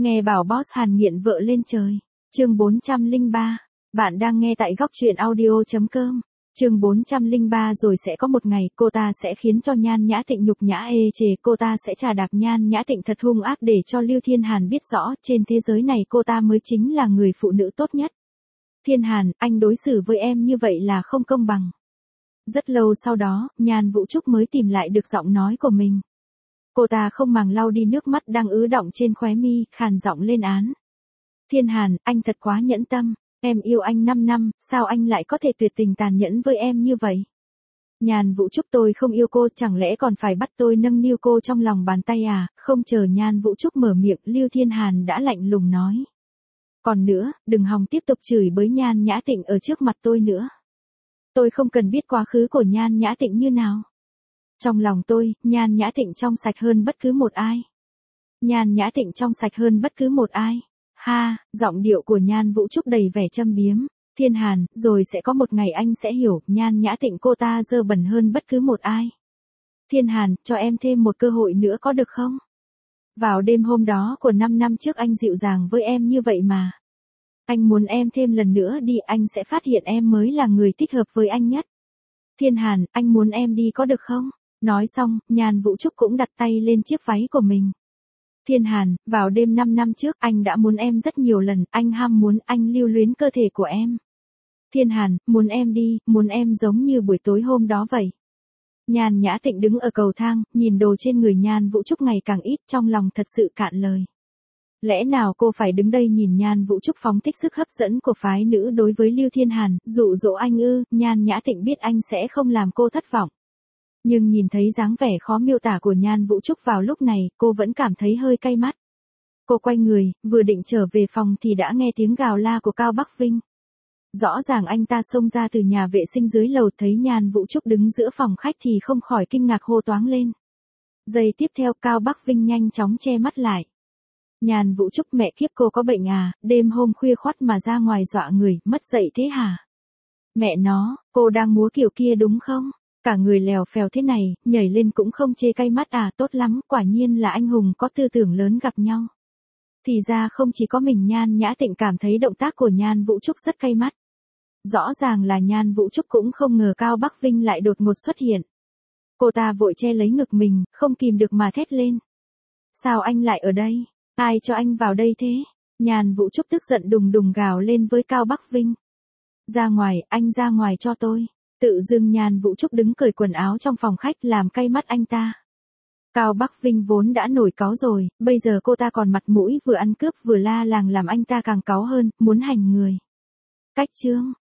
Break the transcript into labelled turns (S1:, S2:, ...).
S1: Nghe bảo boss Hàn nghiện vợ lên trời. Chương 403. Bạn đang nghe tại góc truyện audio.com. Chương 403 rồi sẽ có một ngày cô ta sẽ khiến cho Nhan Nhã Tịnh nhục nhã ê chề, cô ta sẽ trà đạp Nhan Nhã Tịnh thật hung ác để cho Lưu Thiên Hàn biết rõ trên thế giới này cô ta mới chính là người phụ nữ tốt nhất. Thiên Hàn, anh đối xử với em như vậy là không công bằng. Rất lâu sau đó, Nhan Vũ Trúc mới tìm lại được giọng nói của mình. Cô ta không màng lau đi nước mắt đang ứ đọng trên khóe mi, khàn giọng lên án. Thiên Hàn, anh thật quá nhẫn tâm. Em yêu anh 5 năm, sao anh lại có thể tuyệt tình tàn nhẫn với em như vậy? Nhan Vũ Trúc, tôi không yêu cô, chẳng lẽ còn phải bắt tôi nâng niu cô trong lòng bàn tay à? Không chờ Nhan Vũ Trúc mở miệng, Lưu Thiên Hàn đã lạnh lùng nói. Còn nữa, đừng hòng tiếp tục chửi bới Nhan Nhã Tịnh ở trước mặt tôi nữa. Tôi không cần biết quá khứ của Nhan Nhã Tịnh như nào. Trong lòng tôi, Nhan Nhã Tịnh trong sạch hơn bất cứ một ai. Nhan Nhã Tịnh trong sạch hơn bất cứ một ai. Ha, giọng điệu của Nhan Vũ Trúc đầy vẻ châm biếm. Thiên Hàn, rồi sẽ có một ngày anh sẽ hiểu, Nhan Nhã Tịnh cô ta dơ bẩn hơn bất cứ một ai. Thiên Hàn, cho em thêm một cơ hội nữa có được không? Vào đêm hôm đó của 5 năm trước anh dịu dàng với em như vậy mà. Anh muốn em thêm lần nữa đi, anh sẽ phát hiện em mới là người thích hợp với anh nhất. Thiên Hàn, anh muốn em đi có được không? Nói xong, Nhan Vũ Trúc cũng đặt tay lên chiếc váy của mình. Thiên Hàn, vào đêm 5 năm trước, anh đã muốn em rất nhiều lần, anh ham muốn, anh lưu luyến cơ thể của em. Thiên Hàn, muốn em đi, muốn em giống như buổi tối hôm đó vậy. Nhan Nhã Tịnh đứng ở cầu thang, nhìn đồ trên người Nhan Vũ Trúc ngày càng ít, trong lòng thật sự cạn lời. Lẽ nào cô phải đứng đây nhìn Nhan Vũ Trúc phóng thích sức hấp dẫn của phái nữ đối với Lưu Thiên Hàn, dụ dỗ anh ư? Nhan Nhã Tịnh biết anh sẽ không làm cô thất vọng. Nhưng nhìn thấy dáng vẻ khó miêu tả của Nhan Vũ Trúc vào lúc này, cô vẫn cảm thấy hơi cay mắt. Cô quay người, vừa định trở về phòng thì đã nghe tiếng gào la của Cao Bắc Vinh. Rõ ràng anh ta xông ra từ nhà vệ sinh dưới lầu, thấy Nhan Vũ Trúc đứng giữa phòng khách thì không khỏi kinh ngạc hô toáng lên. Giây tiếp theo Cao Bắc Vinh nhanh chóng che mắt lại. Nhan Vũ Trúc, mẹ kiếp, cô có bệnh à, đêm hôm khuya khoắt mà ra ngoài dọa người, mất dậy thế hả? Mẹ nó, cô đang múa kiểu kia đúng không? Cả người lèo phèo thế này, nhảy lên cũng không chê cay mắt à, tốt lắm, quả nhiên là anh hùng có tư tưởng lớn gặp nhau. Thì ra không chỉ có mình Nhan Nhã Tịnh cảm thấy động tác của Nhan Vũ Trúc rất cay mắt. Rõ ràng là Nhan Vũ Trúc cũng không ngờ Cao Bắc Vinh lại đột ngột xuất hiện. Cô ta vội che lấy ngực mình, không kìm được mà thét lên. Sao anh lại ở đây? Ai cho anh vào đây thế? Nhan Vũ Trúc tức giận đùng đùng gào lên với Cao Bắc Vinh. Ra ngoài, anh ra ngoài cho tôi. Tự dưng Nhan Vũ Trúc đứng cởi quần áo trong phòng khách làm cay mắt anh ta. Cao Bắc Vinh vốn đã nổi cáu rồi, bây giờ cô ta còn mặt mũi vừa ăn cướp vừa la làng làm anh ta càng cáu hơn, muốn hành người. Cách chương.